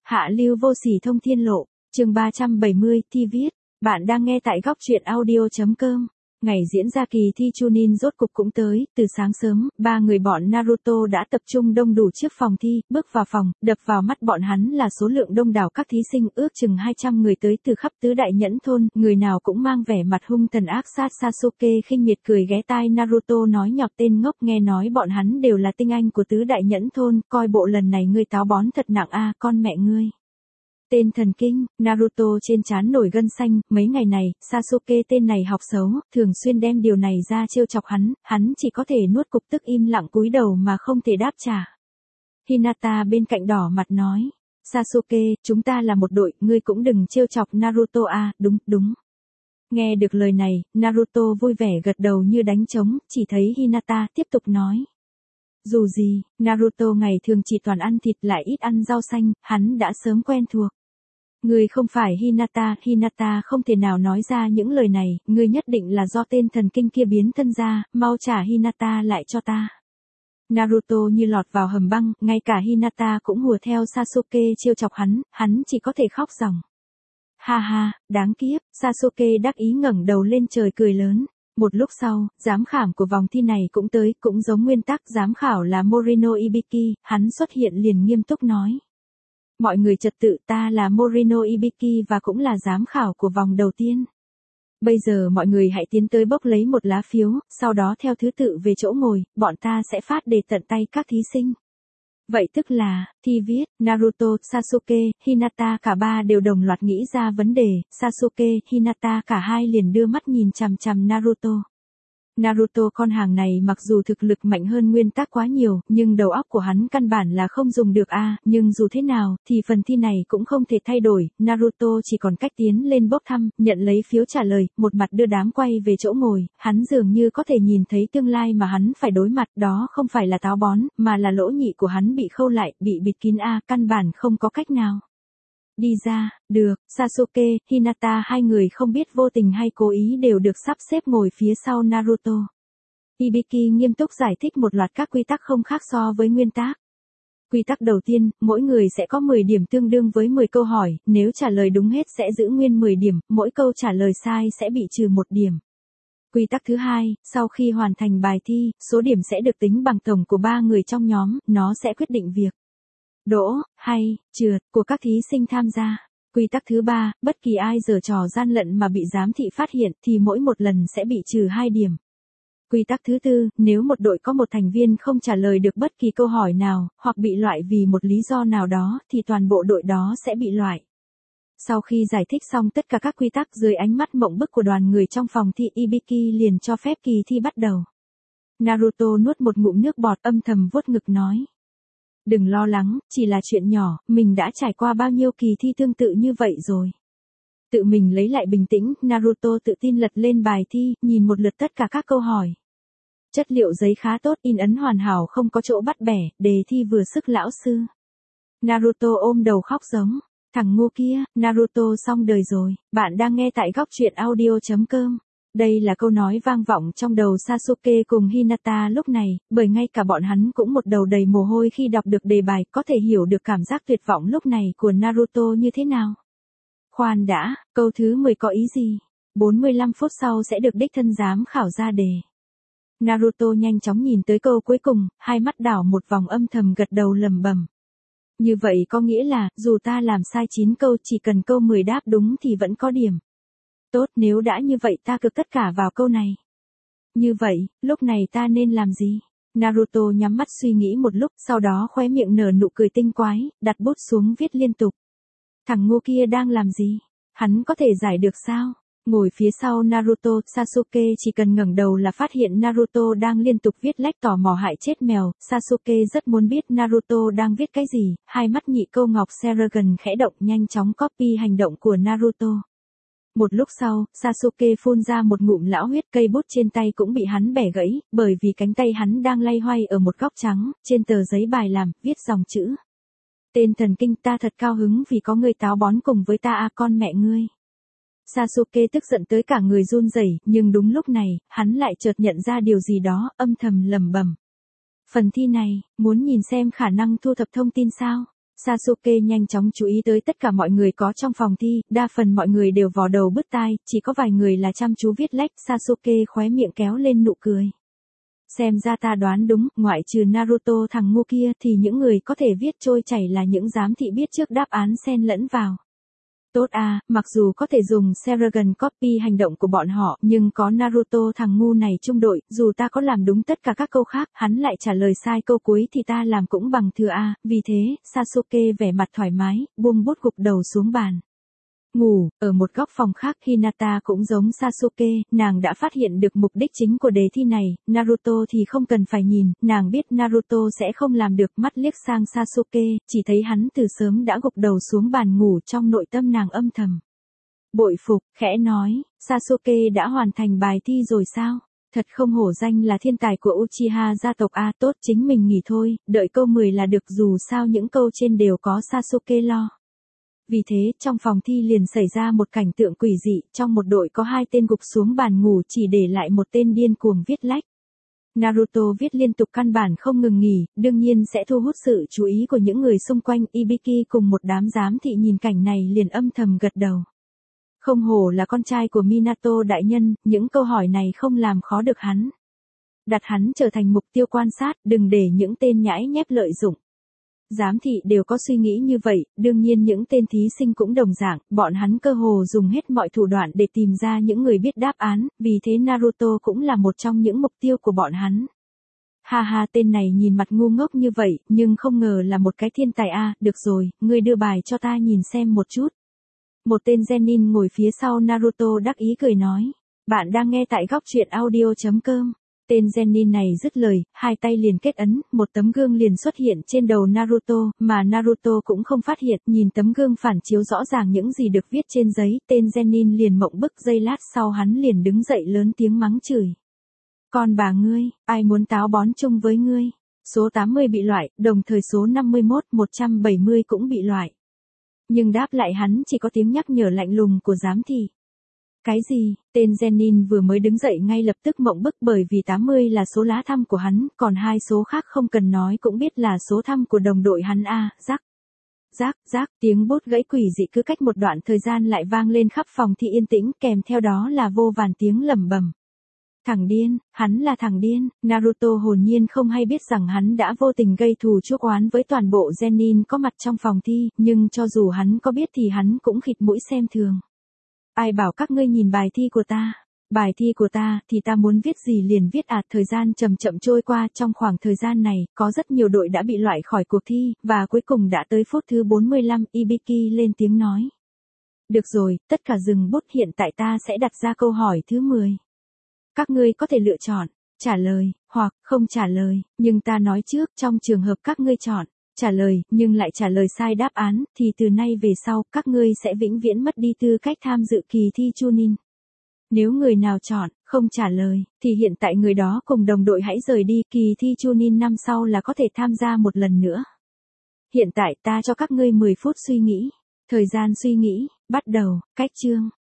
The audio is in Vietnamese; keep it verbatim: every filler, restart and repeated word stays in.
Hạ lưu vô sỉ thông thiên lộ, chương ba trăm bảy mươi, thi viết. Bạn đang nghe tại góc truyện audio.com. Ngày diễn ra kỳ thi Chunin rốt cục cũng tới, từ sáng sớm, ba người bọn Naruto đã tập trung đông đủ trước phòng thi, bước vào phòng, đập vào mắt bọn hắn là số lượng đông đảo các thí sinh ước chừng hai trăm người tới từ khắp tứ đại nhẫn thôn, người nào cũng mang vẻ mặt hung tàn ác sát. Sasuke khinh miệt cười ghé tai Naruto nói nhọc tên ngốc, nghe nói bọn hắn đều là tinh anh của tứ đại nhẫn thôn, coi bộ lần này ngươi táo bón thật nặng a, con mẹ ngươi. Tên thần kinh, Naruto trên trán nổi gân xanh, mấy ngày này, Sasuke tên này học xấu, thường xuyên đem điều này ra trêu chọc hắn, hắn chỉ có thể nuốt cục tức im lặng cúi đầu mà không thể đáp trả. Hinata bên cạnh đỏ mặt nói, Sasuke, chúng ta là một đội, ngươi cũng đừng trêu chọc Naruto a, đúng, đúng. Nghe được lời này, Naruto vui vẻ gật đầu như đánh trống, chỉ thấy Hinata tiếp tục nói. Dù gì, Naruto ngày thường chỉ toàn ăn thịt lại ít ăn rau xanh, hắn đã sớm quen thuộc. Ngươi không phải Hinata, Hinata không thể nào nói ra những lời này, ngươi nhất định là do tên thần kinh kia biến thân ra, mau trả Hinata lại cho ta. Naruto như lọt vào hầm băng, ngay cả Hinata cũng hùa theo Sasuke trêu chọc hắn, hắn chỉ có thể khóc ròng. Ha ha, đáng kiếp, Sasuke đắc ý ngẩng đầu lên trời cười lớn. Một lúc sau, giám khảo của vòng thi này cũng tới, cũng giống nguyên tắc giám khảo là Morino Ibiki, hắn xuất hiện liền nghiêm túc nói. Mọi người trật tự, ta là Morino Ibiki và cũng là giám khảo của vòng đầu tiên. Bây giờ mọi người hãy tiến tới bốc lấy một lá phiếu, sau đó theo thứ tự về chỗ ngồi, bọn ta sẽ phát đề tận tay các thí sinh. Vậy tức là, thi viết, Naruto, Sasuke, Hinata cả ba đều đồng loạt nghĩ ra vấn đề, Sasuke, Hinata cả hai liền đưa mắt nhìn chằm chằm Naruto. Naruto con hàng này mặc dù thực lực mạnh hơn nguyên tắc quá nhiều, nhưng đầu óc của hắn căn bản là không dùng được a, à, nhưng dù thế nào, thì phần thi này cũng không thể thay đổi, Naruto chỉ còn cách tiến lên bốc thăm, nhận lấy phiếu trả lời, một mặt đưa đám quay về chỗ ngồi, hắn dường như có thể nhìn thấy tương lai mà hắn phải đối mặt, đó không phải là táo bón, mà là lỗ nhị của hắn bị khâu lại, bị bịt kín a, à, căn bản không có cách nào. Đi ra, được, Sasuke, Hinata hai người không biết vô tình hay cố ý đều được sắp xếp ngồi phía sau Naruto. Ibiki nghiêm túc giải thích một loạt các quy tắc không khác so với nguyên tắc. Quy tắc đầu tiên, mỗi người sẽ có mười điểm tương đương với mười câu hỏi, nếu trả lời đúng hết sẽ giữ nguyên mười điểm, mỗi câu trả lời sai sẽ bị trừ một điểm. Quy tắc thứ hai, sau khi hoàn thành bài thi, số điểm sẽ được tính bằng tổng của ba người trong nhóm, nó sẽ quyết định việc đỗ, hay, trượt, của các thí sinh tham gia. Quy tắc thứ ba, bất kỳ ai giở trò gian lận mà bị giám thị phát hiện thì mỗi một lần sẽ bị trừ hai điểm. Quy tắc thứ tư, nếu một đội có một thành viên không trả lời được bất kỳ câu hỏi nào, hoặc bị loại vì một lý do nào đó, thì toàn bộ đội đó sẽ bị loại. Sau khi giải thích xong tất cả các quy tắc dưới ánh mắt mộng bức của đoàn người trong phòng thi, Ibiki liền cho phép kỳ thi bắt đầu. Naruto nuốt một ngụm nước bọt âm thầm vuốt ngực nói. Đừng lo lắng, chỉ là chuyện nhỏ, mình đã trải qua bao nhiêu kỳ thi tương tự như vậy rồi. Tự mình lấy lại bình tĩnh, Naruto tự tin lật lên bài thi, nhìn một lượt tất cả các câu hỏi. Chất liệu giấy khá tốt, in ấn hoàn hảo không có chỗ bắt bẻ, đề thi vừa sức lão sư. Naruto ôm đầu khóc giống. Thằng ngu kia, Naruto xong đời rồi, bạn đang nghe tại góc truyện audio.com. Đây là câu nói vang vọng trong đầu Sasuke cùng Hinata lúc này, bởi ngay cả bọn hắn cũng một đầu đầy mồ hôi khi đọc được đề bài, có thể hiểu được cảm giác tuyệt vọng lúc này của Naruto như thế nào. Khoan đã, câu thứ mười có ý gì? bốn mươi lăm phút sau sẽ được đích thân giám khảo ra đề. Naruto nhanh chóng nhìn tới câu cuối cùng, hai mắt đảo một vòng âm thầm gật đầu lầm bầm. Như vậy có nghĩa là, dù ta làm sai chín câu chỉ cần câu mười đáp đúng thì vẫn có điểm. Tốt, nếu đã như vậy ta cực tất cả vào câu này. Như vậy, lúc này ta nên làm gì? Naruto nhắm mắt suy nghĩ một lúc, sau đó khóe miệng nở nụ cười tinh quái, đặt bút xuống viết liên tục. Thằng ngu kia đang làm gì? Hắn có thể giải được sao? Ngồi phía sau Naruto, Sasuke chỉ cần ngẩng đầu là phát hiện Naruto đang liên tục viết lách tò mò hại chết mèo, Sasuke rất muốn biết Naruto đang viết cái gì, hai mắt nhị câu ngọc Sharingan khẽ động nhanh chóng copy hành động của Naruto. Một lúc sau, Sasuke phun ra một ngụm lão huyết, cây bút trên tay cũng bị hắn bẻ gãy, bởi vì cánh tay hắn đang lay hoay ở một góc trắng, trên tờ giấy bài làm, viết dòng chữ. Tên thần kinh, ta thật cao hứng vì có người táo bón cùng với ta a, con mẹ ngươi. Sasuke tức giận tới cả người run rẩy, nhưng đúng lúc này, hắn lại chợt nhận ra điều gì đó, âm thầm lẩm bẩm. Phần thi này, muốn nhìn xem khả năng thu thập thông tin sao? Sasuke nhanh chóng chú ý tới tất cả mọi người có trong phòng thi, đa phần mọi người đều vò đầu bứt tai, chỉ có vài người là chăm chú viết lách. Sasuke khóe miệng kéo lên nụ cười. Xem ra ta đoán đúng, ngoại trừ Naruto thằng ngu kia thì những người có thể viết trôi chảy là những giám thị biết trước đáp án xen lẫn vào. Tốt à, mặc dù có thể dùng Seragon copy hành động của bọn họ, nhưng có Naruto thằng ngu này chung đội, dù ta có làm đúng tất cả các câu khác, hắn lại trả lời sai câu cuối thì ta làm cũng bằng thừa a. Vì thế, Sasuke vẻ mặt thoải mái, buông bút gục đầu xuống bàn. Ngủ, ở một góc phòng khác, Hinata cũng giống Sasuke, nàng đã phát hiện được mục đích chính của đề thi này, Naruto thì không cần phải nhìn, nàng biết Naruto sẽ không làm được. Mắt liếc sang Sasuke, chỉ thấy hắn từ sớm đã gục đầu xuống bàn ngủ, trong nội tâm nàng âm thầm bội phục, khẽ nói, Sasuke đã hoàn thành bài thi rồi sao? Thật không hổ danh là thiên tài của Uchiha gia tộc a. Tốt, chính mình nghỉ thôi, đợi câu mười là được, dù sao những câu trên đều có Sasuke lo. Vì thế, trong phòng thi liền xảy ra một cảnh tượng quỷ dị, trong một đội có hai tên gục xuống bàn ngủ, chỉ để lại một tên điên cuồng viết lách. Naruto viết liên tục căn bản không ngừng nghỉ, đương nhiên sẽ thu hút sự chú ý của những người xung quanh. Ibiki cùng một đám giám thị nhìn cảnh này liền âm thầm gật đầu. Không hổ là con trai của Minato đại nhân, những câu hỏi này không làm khó được hắn. Đặt hắn trở thành mục tiêu quan sát, đừng để những tên nhãi nhép lợi dụng. Giám thị đều có suy nghĩ như vậy, đương nhiên những tên thí sinh cũng đồng dạng, bọn hắn cơ hồ dùng hết mọi thủ đoạn để tìm ra những người biết đáp án, vì thế Naruto cũng là một trong những mục tiêu của bọn hắn. Ha ha, tên này nhìn mặt ngu ngốc như vậy, nhưng không ngờ là một cái thiên tài a. Được rồi, ngươi đưa bài cho ta nhìn xem một chút. Một tên Zenin ngồi phía sau Naruto đắc ý cười nói. Bạn đang nghe tại góc truyện audio chấm com. Tên Zenin này dứt lời, hai tay liền kết ấn, một tấm gương liền xuất hiện trên đầu Naruto, mà Naruto cũng không phát hiện, nhìn tấm gương phản chiếu rõ ràng những gì được viết trên giấy, tên Zenin liền mộng bức, giây lát sau hắn liền đứng dậy lớn tiếng mắng chửi. Con bà ngươi, ai muốn táo bón chung với ngươi? Số tám mươi bị loại, đồng thời số năm mươi mốt, một trăm bảy mươi cũng bị loại. Nhưng đáp lại hắn chỉ có tiếng nhắc nhở lạnh lùng của giám thị. Cái gì? Tên Zenin vừa mới đứng dậy ngay lập tức mộng bức, bởi vì tám mươi là số lá thăm của hắn, còn hai số khác không cần nói cũng biết là số thăm của đồng đội hắn a. Rắc. Rác, rác, tiếng bút gãy quỷ dị cứ cách một đoạn thời gian lại vang lên khắp phòng thi yên tĩnh, kèm theo đó là vô vàn tiếng lẩm bẩm. Thằng điên, hắn là thằng điên. Naruto hồn nhiên không hay biết rằng hắn đã vô tình gây thù chuốc oán với toàn bộ Zenin có mặt trong phòng thi, nhưng cho dù hắn có biết thì hắn cũng khịt mũi xem thường. Ai bảo các ngươi nhìn bài thi của ta? Bài thi của ta thì ta muốn viết gì liền viết ạt. Thời gian chậm chậm trôi qua, trong khoảng thời gian này, có rất nhiều đội đã bị loại khỏi cuộc thi, và cuối cùng đã tới phút thứ bốn mươi lăm, Ibiki lên tiếng nói. Được rồi, tất cả dừng bút, hiện tại ta sẽ đặt ra câu hỏi thứ mười. Các ngươi có thể lựa chọn, trả lời, hoặc không trả lời, nhưng ta nói trước, trong trường hợp các ngươi chọn, trả lời, nhưng lại trả lời sai đáp án, thì từ nay về sau, các ngươi sẽ vĩnh viễn mất đi tư cách tham dự kỳ thi Chunin. Nếu người nào chọn, không trả lời, thì hiện tại người đó cùng đồng đội hãy rời đi, kỳ thi Chunin năm sau là có thể tham gia một lần nữa. Hiện tại ta cho các ngươi mười phút suy nghĩ. Thời gian suy nghĩ, bắt đầu, cách chương.